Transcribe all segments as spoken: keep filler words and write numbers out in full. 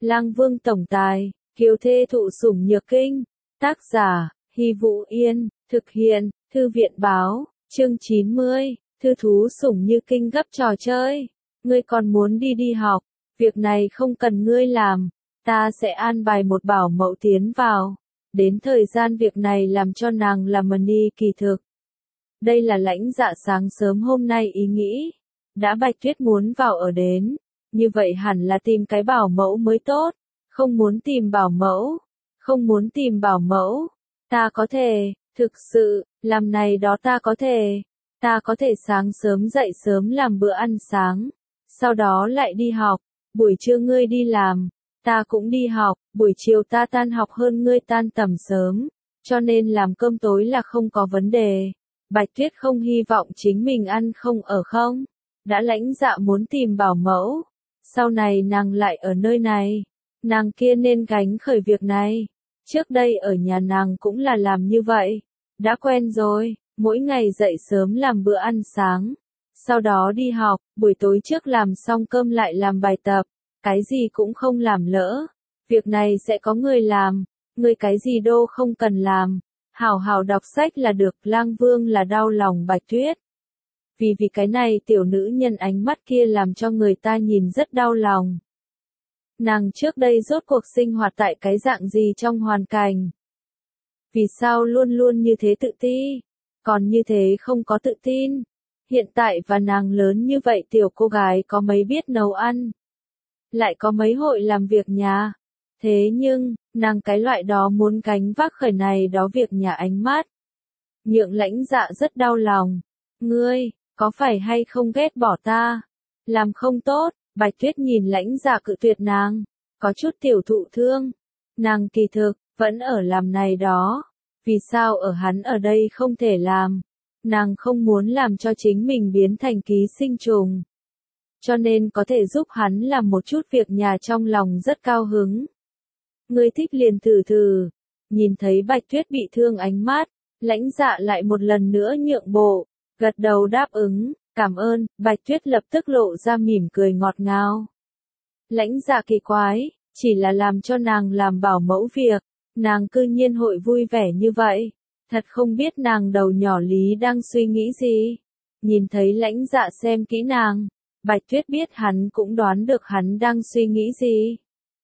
Lang Vương tổng tài, kiều thê thụ sủng nhược kinh. Tác giả, Hy Vũ Yên, thực hiện, Thư viện báo, chương chín mươi, thư thú sủng như kinh gấp trò chơi. Ngươi còn muốn đi đi học, việc này không cần ngươi làm, ta sẽ an bài một bảo mẫu tiến vào. Đến thời gian việc này làm cho nàng làm mần đi kỳ thực. Đây là Lãnh Dạ sáng sớm hôm nay ý nghĩ. Đã Bạch Tuyết muốn vào ở đến, như vậy hẳn là tìm cái bảo mẫu mới tốt. Không muốn tìm bảo mẫu, không muốn tìm bảo mẫu. Ta có thể, thực sự, làm này đó ta có thể. Ta có thể sáng sớm dậy sớm làm bữa ăn sáng, sau đó lại đi học. Buổi trưa ngươi đi làm, ta cũng đi học, buổi chiều ta tan học hơn ngươi tan tầm sớm, cho nên làm cơm tối là không có vấn đề. Bạch Tuyết không hy vọng chính mình ăn không ở không. Đã Lãnh Dạ muốn tìm bảo mẫu, sau này nàng lại ở nơi này, nàng kia nên gánh khởi việc này. Trước đây ở nhà nàng cũng là làm như vậy, đã quen rồi, mỗi ngày dậy sớm làm bữa ăn sáng, sau đó đi học, buổi tối trước làm xong cơm lại làm bài tập, cái gì cũng không làm lỡ. Việc này sẽ có người làm, người cái gì đô không cần làm, hảo hảo đọc sách là được. Lang Vương là đau lòng Bạch Tuyết. Vì vì cái này tiểu nữ nhân ánh mắt kia làm cho người ta nhìn rất đau lòng. Nàng trước đây rốt cuộc sinh hoạt tại cái dạng gì trong hoàn cảnh? Vì sao luôn luôn như thế tự ti, còn như thế không có tự tin? Hiện tại và nàng lớn như vậy tiểu cô gái có mấy biết nấu ăn? Lại có mấy hội làm việc nhà? Thế nhưng, nàng cái loại đó muốn gánh vác khởi này đó việc nhà ánh mắt. Nhượng Lãnh Dạ rất đau lòng. Ngươi, có phải hay không ghét bỏ ta? Làm không tốt. Bạch Tuyết nhìn Lãnh Dạ cự tuyệt nàng, có chút tiểu thụ thương. Nàng kỳ thực, vẫn ở làm này đó. Vì sao ở hắn ở đây không thể làm? Nàng không muốn làm cho chính mình biến thành ký sinh trùng. Cho nên có thể giúp hắn làm một chút việc nhà trong lòng rất cao hứng. Ngươi thích liền thử thử. Nhìn thấy Bạch Tuyết bị thương ánh mắt, Lãnh Dạ lại một lần nữa nhượng bộ, gật đầu đáp ứng. Cảm ơn. Bạch Tuyết lập tức lộ ra mỉm cười ngọt ngào. Lãnh Dạ kỳ quái, chỉ là làm cho nàng làm bảo mẫu việc, nàng cư nhiên hội vui vẻ như vậy. Thật không biết nàng đầu nhỏ lý đang suy nghĩ gì. Nhìn thấy Lãnh Dạ xem kỹ nàng, Bạch Tuyết biết hắn cũng đoán được hắn đang suy nghĩ gì.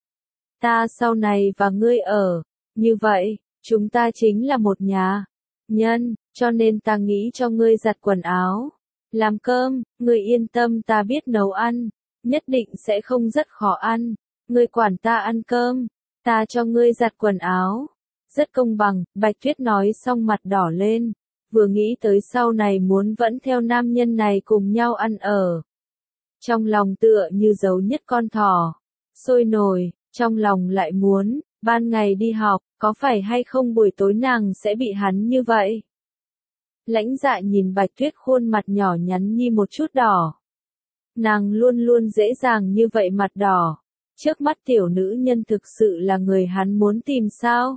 Ta sau này và ngươi ở, như vậy, chúng ta chính là một nhà. Nhân, cho nên ta nghĩ cho ngươi giặt quần áo. Làm cơm, ngươi yên tâm ta biết nấu ăn, nhất định sẽ không rất khó ăn. Ngươi quản ta ăn cơm, ta cho ngươi giặt quần áo. Rất công bằng. Bạch Tuyết nói xong mặt đỏ lên, vừa nghĩ tới sau này muốn vẫn theo nam nhân này cùng nhau ăn ở. Trong lòng tựa như giấu nhất con thỏ, sôi nổi, trong lòng lại muốn, ban ngày đi học, có phải hay không buổi tối nàng sẽ bị hắn như vậy? Lãnh Dạ nhìn Bạch Tuyết khuôn mặt nhỏ nhắn nhi một chút đỏ. Nàng luôn luôn dễ dàng như vậy mặt đỏ. Trước mắt tiểu nữ nhân thực sự là người hắn muốn tìm sao?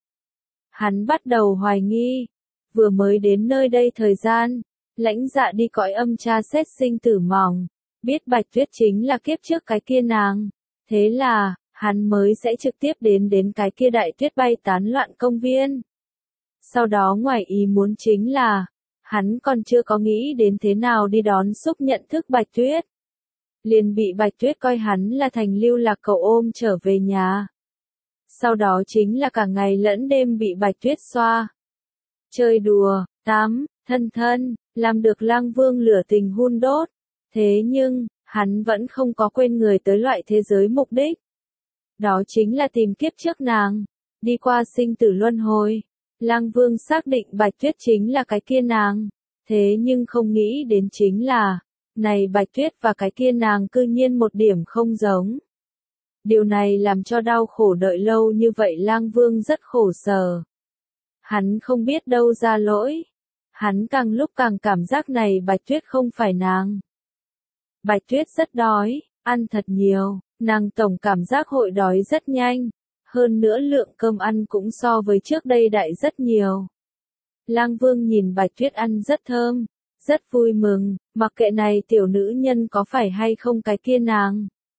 Hắn bắt đầu hoài nghi. Vừa mới đến nơi đây thời gian, Lãnh Dạ đi cõi âm tra xét sinh tử mỏng. Biết Bạch Tuyết chính là kiếp trước cái kia nàng. Thế là, hắn mới sẽ trực tiếp đến đến cái kia đại tuyết bay tán loạn công viên. Sau đó ngoài ý muốn chính là, hắn còn chưa có nghĩ đến thế nào đi đón xúc nhận thức Bạch Tuyết. Liền bị Bạch Tuyết coi hắn là thành lưu lạc cậu ôm trở về nhà. Sau đó chính là cả ngày lẫn đêm bị Bạch Tuyết xoa. Chơi đùa, tắm, thân thân, làm được Lang Vương lửa tình hun đốt. Thế nhưng, hắn vẫn không có quên người tới loại thế giới mục đích. Đó chính là tìm kiếp trước nàng, đi qua sinh tử luân hồi. Lang Vương xác định Bạch Tuyết chính là cái kia nàng, thế nhưng không nghĩ đến chính là, này Bạch Tuyết và cái kia nàng cư nhiên một điểm không giống. Điều này làm cho đau khổ đợi lâu như vậy Lang Vương rất khổ sở. Hắn không biết đâu ra lỗi. Hắn càng lúc càng cảm giác này Bạch Tuyết không phải nàng. Bạch Tuyết rất đói, ăn thật nhiều, nàng tổng cảm giác hội đói rất nhanh. Hơn nữa lượng cơm ăn cũng so với trước đây đại rất nhiều. Lang Vương nhìn Bạch Tuyết ăn rất thơm, rất vui mừng, mặc kệ này tiểu nữ nhân có phải hay không cái kia nàng.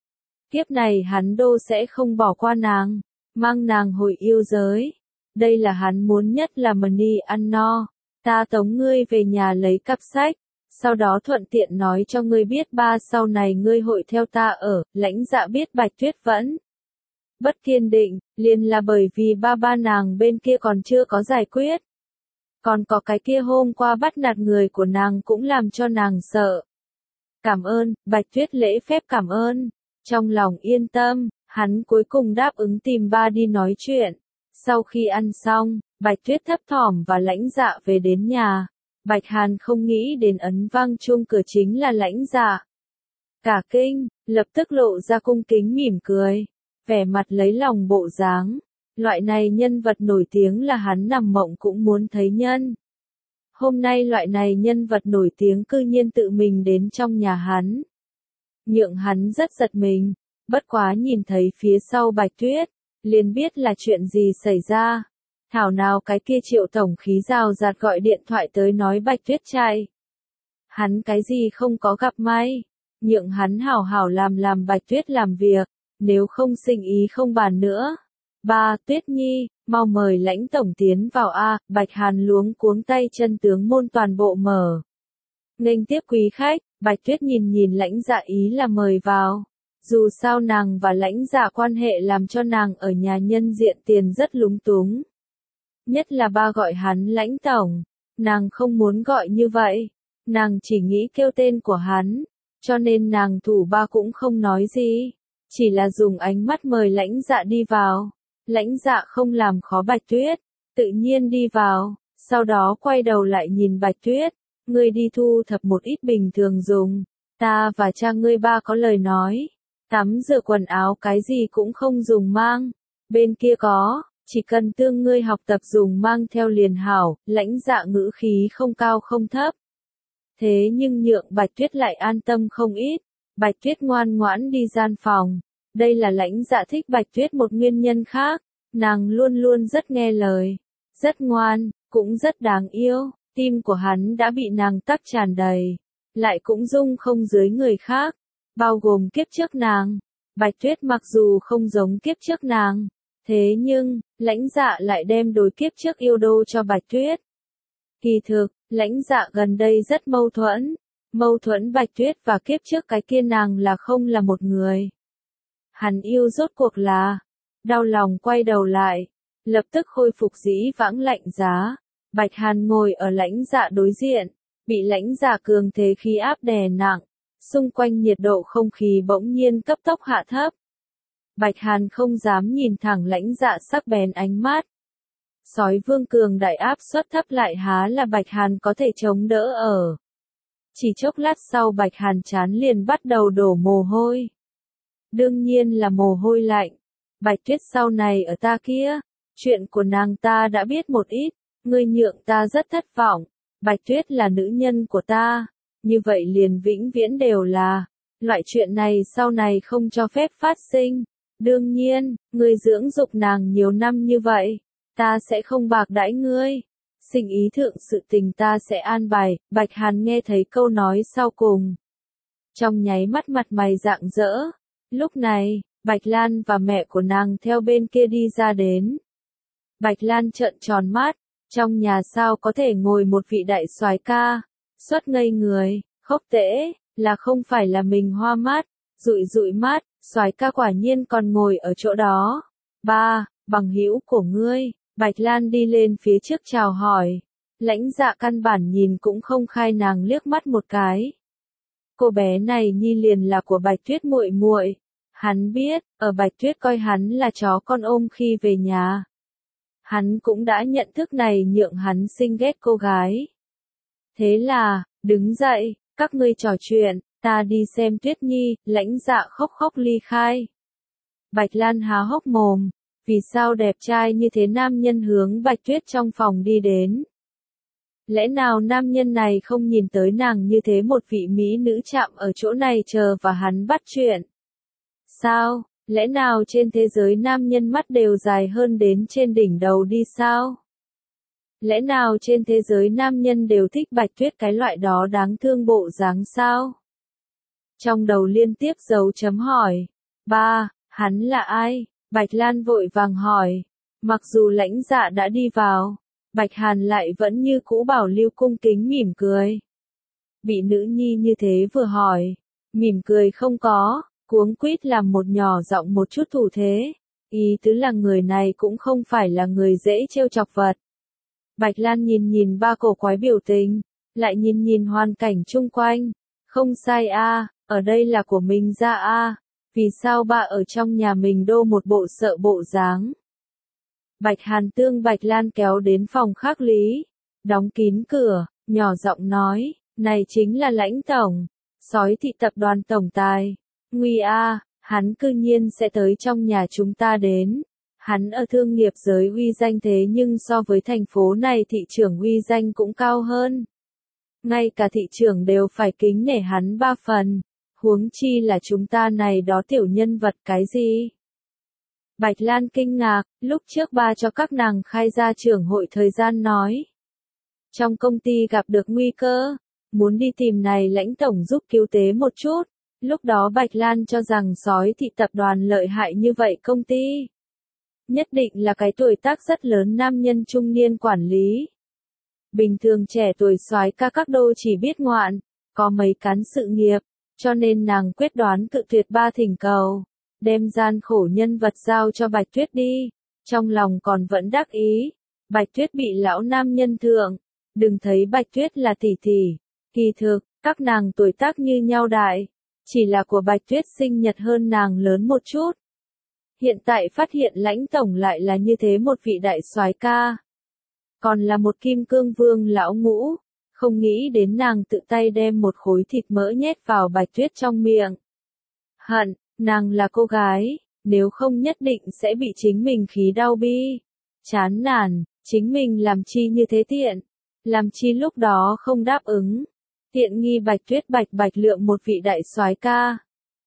Kiếp này hắn đô sẽ không bỏ qua nàng, mang nàng hồi yêu giới. Đây là hắn muốn nhất là money ăn no. Ta tống ngươi về nhà lấy cặp sách, sau đó thuận tiện nói cho ngươi biết ba sau này ngươi hội theo ta ở. Lãnh Dạ biết Bạch Tuyết vẫn bất kiên định, liền là bởi vì ba ba nàng bên kia còn chưa có giải quyết. Còn có cái kia hôm qua bắt nạt người của nàng cũng làm cho nàng sợ. Cảm ơn, Bạch Tuyết lễ phép cảm ơn. Trong lòng yên tâm, hắn cuối cùng đáp ứng tìm ba đi nói chuyện. Sau khi ăn xong, Bạch Tuyết thấp thỏm và Lãnh Dạ về đến nhà. Bạch Hàn không nghĩ đến ấn vang chuông cửa chính là Lãnh Dạ. Cả kinh, lập tức lộ ra cung kính mỉm cười, vẻ mặt lấy lòng bộ dáng. Loại này nhân vật nổi tiếng là hắn nằm mộng cũng muốn thấy nhân. Hôm nay loại này nhân vật nổi tiếng cư nhiên tự mình đến trong nhà hắn. Nhượng hắn rất giật mình, bất quá nhìn thấy phía sau Bạch Tuyết, liền biết là chuyện gì xảy ra. Thảo nào cái kia Triệu tổng khí rào rạt gọi điện thoại tới nói Bạch Tuyết chạy. Hắn cái gì không có gặp may, nhượng hắn hảo hảo làm làm Bạch Tuyết làm việc, nếu không sinh ý không bàn nữa. Ba, Tuyết Nhi, mau mời Lãnh tổng tiến vào a. Bạch Hàn luống cuống tay chân tướng môn toàn bộ mở. Nghênh tiếp quý khách, Bạch Tuyết nhìn nhìn Lãnh Dạ ý là mời vào. Dù sao nàng và Lãnh Dạ quan hệ làm cho nàng ở nhà nhân diện tiền rất lúng túng. Nhất là ba gọi hắn Lãnh tổng, nàng không muốn gọi như vậy, nàng chỉ nghĩ kêu tên của hắn, cho nên nàng thủ ba cũng không nói gì, chỉ là dùng ánh mắt mời Lãnh Dạ đi vào. Lãnh Dạ không làm khó Bạch Tuyết, tự nhiên đi vào, sau đó quay đầu lại nhìn Bạch Tuyết, ngươi đi thu thập một ít bình thường dùng, ta và cha ngươi ba có lời nói, tắm rửa quần áo cái gì cũng không dùng mang, bên kia có, chỉ cần tương ngươi học tập dùng mang theo liền hảo. Lãnh Dạ ngữ khí không cao không thấp. Thế nhưng nhượng Bạch Tuyết lại an tâm không ít, Bạch Tuyết ngoan ngoãn đi gian phòng. Đây là Lãnh Dạ thích Bạch Tuyết một nguyên nhân khác, nàng luôn luôn rất nghe lời, rất ngoan, cũng rất đáng yêu, tim của hắn đã bị nàng tắc tràn đầy, lại cũng dung không dưới người khác, bao gồm kiếp trước nàng. Bạch Tuyết mặc dù không giống kiếp trước nàng, thế nhưng, Lãnh Dạ lại đem đối kiếp trước yêu đô cho Bạch Tuyết. Kỳ thực, Lãnh Dạ gần đây rất mâu thuẫn, mâu thuẫn Bạch Tuyết và kiếp trước cái kia nàng là không là một người. Hắn yêu rốt cuộc là, đau lòng quay đầu lại, lập tức khôi phục dĩ vãng lạnh giá. Bạch Hàn ngồi ở Lãnh Dạ đối diện, bị Lãnh Dạ cường thế khí áp đè nặng, xung quanh nhiệt độ không khí bỗng nhiên cấp tốc hạ thấp. Bạch Hàn không dám nhìn thẳng Lãnh Dạ sắc bén ánh mắt. Sói vương cường đại áp suất thấp lại há là Bạch Hàn có thể chống đỡ ở. Chỉ chốc lát sau Bạch Hàn chán liền bắt đầu đổ mồ hôi. Đương nhiên là mồ hôi lạnh. Bạch Tuyết sau này ở ta kia, chuyện của nàng ta đã biết một ít, ngươi nhượng ta rất thất vọng. Bạch Tuyết là nữ nhân của ta, như vậy liền vĩnh viễn đều là, loại chuyện này sau này không cho phép phát sinh. Đương nhiên, ngươi dưỡng dục nàng nhiều năm như vậy, ta sẽ không bạc đãi ngươi. Sinh ý thượng sự tình ta sẽ an bài. Bạch Hàn nghe thấy câu nói sau cùng, trong nháy mắt mặt mày rạng rỡ. Lúc này, Bạch Lan và mẹ của nàng theo bên kia đi ra đến. Bạch Lan trợn tròn mắt, trong nhà sao có thể ngồi một vị đại soái ca, xuất ngây người, khốc tễ, là không phải là mình hoa mắt, dụi dụi mắt, soái ca quả nhiên còn ngồi ở chỗ đó. Ba, bằng hữu của ngươi. Bạch Lan đi lên phía trước chào hỏi. Lãnh Dạ căn bản nhìn cũng không khai nàng liếc mắt một cái. Cô bé này nhi liền là của Bạch Tuyết muội muội. Hắn biết, ở Bạch Tuyết coi hắn là chó con ôm khi về nhà. Hắn cũng đã nhận thức này nhượng hắn sinh ghét cô gái. Thế là, đứng dậy, các ngươi trò chuyện, ta đi xem Tuyết Nhi. Lãnh Dạ khóc khóc ly khai. Bạch Lan há hốc mồm. Vì sao đẹp trai như thế nam nhân hướng Bạch Tuyết trong phòng đi đến? Lẽ nào nam nhân này không nhìn tới nàng như thế một vị mỹ nữ chạm ở chỗ này chờ và hắn bắt chuyện? Sao, lẽ nào trên thế giới nam nhân mắt đều dài hơn đến trên đỉnh đầu đi sao? Lẽ nào trên thế giới nam nhân đều thích Bạch Tuyết cái loại đó đáng thương bộ dáng sao? Trong đầu liên tiếp dấu chấm hỏi. Ba, hắn là ai? Bạch Lan vội vàng hỏi. Mặc dù Lãnh Dạ đã đi vào, Bạch Hàn lại vẫn như cũ bảo lưu cung kính mỉm cười. Bị nữ nhi như thế vừa hỏi, mỉm cười không có, cuống quýt làm một nhỏ giọng một chút thủ thế. Ý tứ là người này cũng không phải là người dễ trêu chọc vật. Bạch Lan nhìn nhìn ba cổ quái biểu tình, lại nhìn nhìn hoàn cảnh chung quanh. Không sai a, ở đây là của mình ra a, vì sao ba ở trong nhà mình đô một bộ sợ bộ dáng. Bạch Hàn tương Bạch Lan kéo đến phòng khác lý, đóng kín cửa, nhỏ giọng nói, này chính là Lãnh tổng, Sói Thị tập đoàn tổng tài. Nguy a, hắn cư nhiên sẽ tới trong nhà chúng ta đến. Hắn ở thương nghiệp giới uy danh thế nhưng so với thành phố này thị trưởng uy danh cũng cao hơn. Ngay cả thị trưởng đều phải kính nể hắn ba phần, huống chi là chúng ta này đó tiểu nhân vật cái gì. Bạch Lan kinh ngạc, lúc trước ba cho các nàng khai ra trưởng hội thời gian nói. Trong công ty gặp được nguy cơ, muốn đi tìm này Lãnh tổng giúp cứu tế một chút. Lúc đó Bạch Lan cho rằng Sói Thị tập đoàn lợi hại như vậy công ty. Nhất định là cái tuổi tác rất lớn nam nhân trung niên quản lý. Bình thường trẻ tuổi soái ca các đô chỉ biết ngoạn, có mấy cán sự nghiệp, cho nên nàng quyết đoán cự tuyệt ba thỉnh cầu, đem gian khổ nhân vật giao cho Bạch Tuyết đi, trong lòng còn vẫn đắc ý. Bạch Tuyết bị lão nam nhân thượng, đừng thấy Bạch Tuyết là tỷ tỷ, kỳ thực, các nàng tuổi tác như nhau đại, chỉ là của Bạch Tuyết sinh nhật hơn nàng lớn một chút. Hiện tại phát hiện Lãnh tổng lại là như thế một vị đại soái ca. Còn là một kim cương vương lão ngũ, không nghĩ đến nàng tự tay đem một khối thịt mỡ nhét vào Bạch Tuyết trong miệng. Hận, nàng là cô gái, nếu không nhất định sẽ bị chính mình khí đau bi. Chán nản, chính mình làm chi như thế tiện, làm chi lúc đó không đáp ứng. Tiện nghi Bạch Tuyết bạch bạch lượng một vị đại soái ca.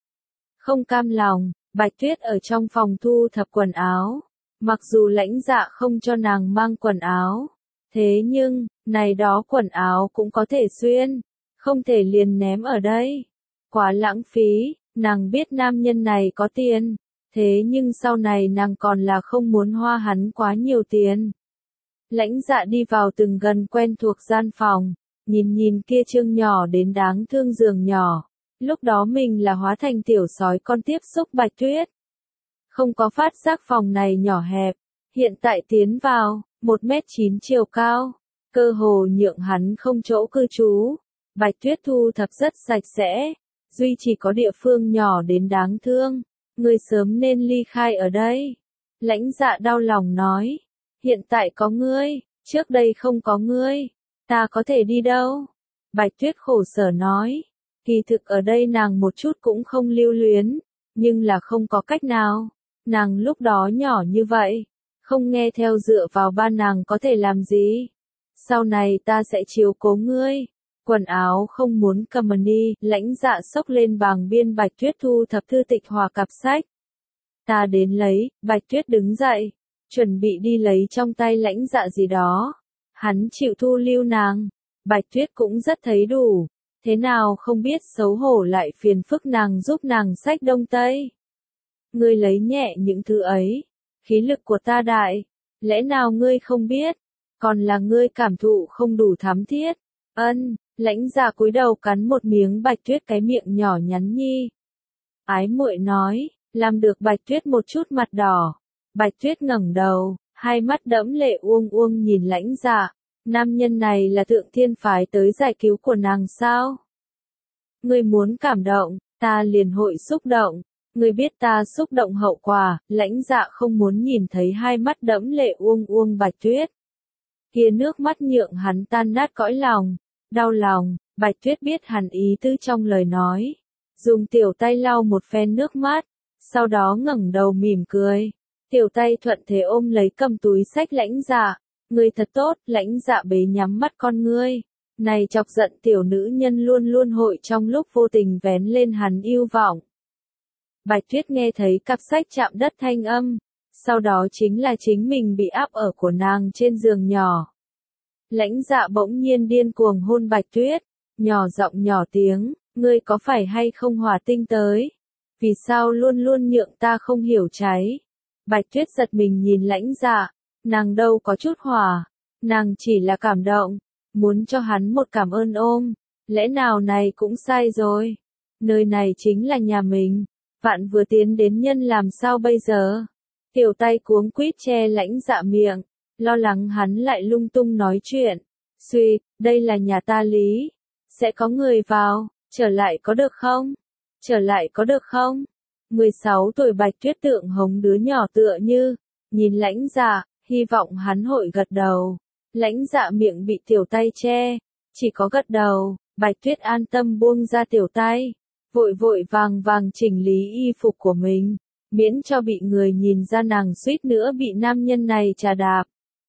Không cam lòng, Bạch Tuyết ở trong phòng thu thập quần áo. Mặc dù Lãnh Dạ không cho nàng mang quần áo, thế nhưng, này đó quần áo cũng có thể xuyên, không thể liền ném ở đây. Quá lãng phí, nàng biết nam nhân này có tiền, thế nhưng sau này nàng còn là không muốn hoa hắn quá nhiều tiền. Lãnh Dạ đi vào từng gần quen thuộc gian phòng, nhìn nhìn kia trương nhỏ đến đáng thương giường nhỏ. Lúc đó mình là hóa thành tiểu sói con tiếp xúc Bạch Tuyết. Không có phát giác phòng này nhỏ hẹp, hiện tại tiến vào, một mét chín chiều cao, cơ hồ nhượng hắn không chỗ cư trú. Bạch Tuyết thu thập rất sạch sẽ, duy chỉ có địa phương nhỏ đến đáng thương, người sớm nên ly khai ở đây. Lãnh Dạ đau lòng nói, hiện tại có ngươi, trước đây không có ngươi, ta có thể đi đâu? Bạch Tuyết khổ sở nói, kỳ thực ở đây nàng một chút cũng không lưu luyến, nhưng là không có cách nào. Nàng lúc đó nhỏ như vậy, không nghe theo dựa vào ba nàng có thể làm gì. Sau này ta sẽ chiếu cố ngươi. Quần áo không muốn cầm đi, Lãnh Dạ xốc lên bàng biên Bạch Tuyết thu thập thư tịch hòa cặp sách. Ta đến lấy, Bạch Tuyết đứng dậy, chuẩn bị đi lấy trong tay Lãnh Dạ gì đó. Hắn chịu thu lưu nàng, Bạch Tuyết cũng rất thấy đủ, thế nào không biết xấu hổ lại phiền phức nàng giúp nàng xách đông tây. Ngươi lấy nhẹ những thứ ấy, khí lực của ta đại, lẽ nào ngươi không biết, còn là ngươi cảm thụ không đủ thắm thiết. Ân, Lãnh Dạ cúi đầu cắn một miếng Bạch Tuyết cái miệng nhỏ nhắn nhi. Ái muội nói, làm được Bạch Tuyết một chút mặt đỏ. Bạch Tuyết ngẩng đầu, hai mắt đẫm lệ uông uông nhìn Lãnh Dạ, nam nhân này là thượng thiên phái tới giải cứu của nàng sao? Ngươi muốn cảm động, ta liền hội xúc động. Ngươi biết ta xúc động hậu quả. Lãnh Dạ không muốn nhìn thấy hai mắt đẫm lệ uông uông Bạch Tuyết. Kia nước mắt nhượng hắn tan nát cõi lòng, đau lòng. Bạch Tuyết biết hắn ý tứ trong lời nói, dùng tiểu tay lau một phen nước mắt, sau đó ngẩng đầu mỉm cười, tiểu tay thuận thế ôm lấy cầm túi sách Lãnh Dạ. Ngươi thật tốt. Lãnh Dạ bế nhắm mắt con ngươi, này chọc giận tiểu nữ nhân luôn luôn hội trong lúc vô tình vén lên hắn yêu vọng. Bạch Tuyết nghe thấy cặp sách chạm đất thanh âm, sau đó chính là chính mình bị áp ở của nàng trên giường nhỏ. Lãnh Dạ bỗng nhiên điên cuồng hôn Bạch Tuyết, nhỏ giọng nhỏ tiếng, ngươi có phải hay không hỏa tinh tới? Vì sao luôn luôn nhượng ta không hiểu cháy? Bạch Tuyết giật mình nhìn Lãnh Dạ, nàng đâu có chút hỏa, nàng chỉ là cảm động, muốn cho hắn một cảm ơn ôm, lẽ nào này cũng sai rồi. Nơi này chính là nhà mình, vạn vừa tiến đến nhân làm sao bây giờ? Tiểu tay cuống quýt che Lãnh Dạ miệng, lo lắng hắn lại lung tung nói chuyện. Suy, đây là nhà ta Lý, sẽ có người vào, trở lại có được không? Trở lại có được không? mười sáu tuổi Bạch Tuyết tượng hống đứa nhỏ tựa như, nhìn Lãnh Dạ, hy vọng hắn hội gật đầu. Lãnh Dạ miệng bị tiểu tay che, chỉ có gật đầu. Bạch Tuyết an tâm buông ra tiểu tay, vội vội vàng vàng chỉnh lý y phục của mình, miễn cho bị người nhìn ra nàng suýt nữa bị nam nhân này trà đạp.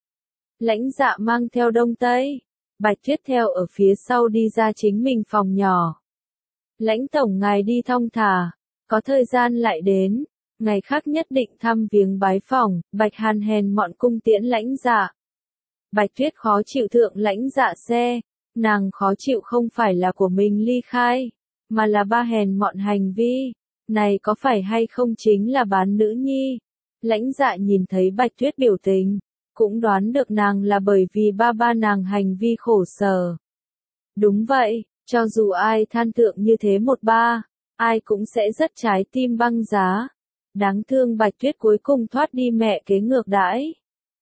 Lãnh Dạ mang theo Đông Tây, Bạch Tuyết theo ở phía sau đi ra chính mình phòng nhỏ. Lãnh tổng ngài đi thong thả, có thời gian lại đến, ngày khác nhất định thăm viếng bái phỏng. Bạch Hàn hèn mọn cung tiễn Lãnh Dạ. Bạch Tuyết khó chịu thượng Lãnh Dạ xe, nàng khó chịu không phải là của mình ly khai, mà là ba hèn mọn hành vi, này có phải hay không chính là bán nữ nhi. Lãnh Dạ nhìn thấy Bạch Tuyết biểu tình, cũng đoán được nàng là bởi vì ba ba nàng hành vi khổ sở. Đúng vậy, cho dù ai than thượng như thế một ba, ai cũng sẽ rất trái tim băng giá. Đáng thương Bạch Tuyết cuối cùng thoát đi mẹ kế ngược đãi.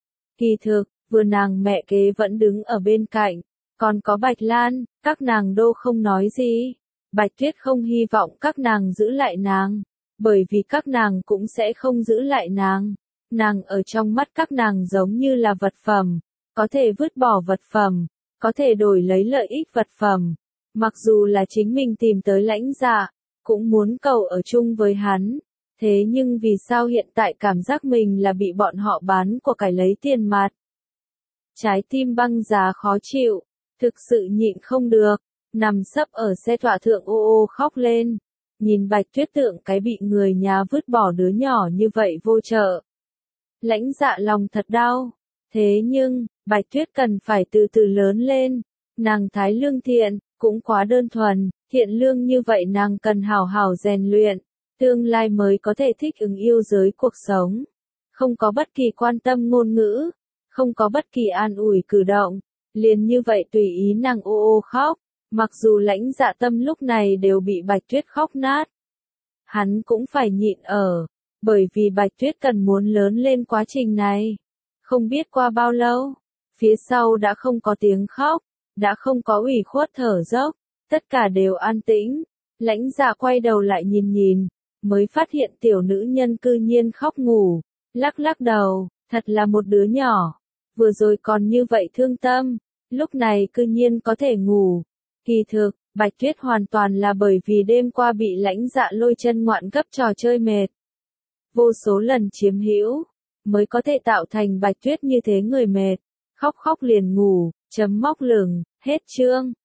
Kỳ thực, vừa nàng mẹ kế vẫn đứng ở bên cạnh, còn có Bạch Lan, các nàng đô không nói gì. Bạch Tuyết không hy vọng các nàng giữ lại nàng, bởi vì các nàng cũng sẽ không giữ lại nàng. Nàng ở trong mắt các nàng giống như là vật phẩm, có thể vứt bỏ vật phẩm, có thể đổi lấy lợi ích vật phẩm. Mặc dù là chính mình tìm tới Lãnh Dạ, cũng muốn cầu ở chung với hắn. Thế nhưng vì sao hiện tại cảm giác mình là bị bọn họ bán của cải lấy tiền mặt? Trái tim băng giá khó chịu, thực sự nhịn không được, nằm sấp ở xe tọa thượng ô ô khóc lên. Nhìn Bạch Tuyết tượng cái bị người nhà vứt bỏ đứa nhỏ như vậy vô trợ. Lãnh Dạ lòng thật đau. Thế nhưng, Bạch Tuyết cần phải từ từ lớn lên. Nàng thái lương thiện, cũng quá đơn thuần, thiện lương như vậy nàng cần hào hào rèn luyện, tương lai mới có thể thích ứng yêu giới cuộc sống. Không có bất kỳ quan tâm ngôn ngữ, không có bất kỳ an ủi cử động, liền như vậy tùy ý nàng ô ô khóc, mặc dù Lãnh Dạ tâm lúc này đều bị Bạch Tuyết khóc nát. Hắn cũng phải nhịn ở, bởi vì Bạch Tuyết cần muốn lớn lên quá trình này. Không biết qua bao lâu, phía sau đã không có tiếng khóc, đã không có ủy khuất thở dốc, tất cả đều an tĩnh. Lãnh Dạ quay đầu lại nhìn nhìn, mới phát hiện tiểu nữ nhân cư nhiên khóc ngủ, lắc lắc đầu, thật là một đứa nhỏ, vừa rồi còn như vậy thương tâm, lúc này cư nhiên có thể ngủ. Kỳ thực, Bạch Tuyết hoàn toàn là bởi vì đêm qua bị Lãnh Dạ lôi chân ngoạn gấp trò chơi mệt. Vô số lần chiếm hữu, mới có thể tạo thành Bạch Tuyết như thế người mệt, khóc khóc liền ngủ, chấm móc lửng, hết chương.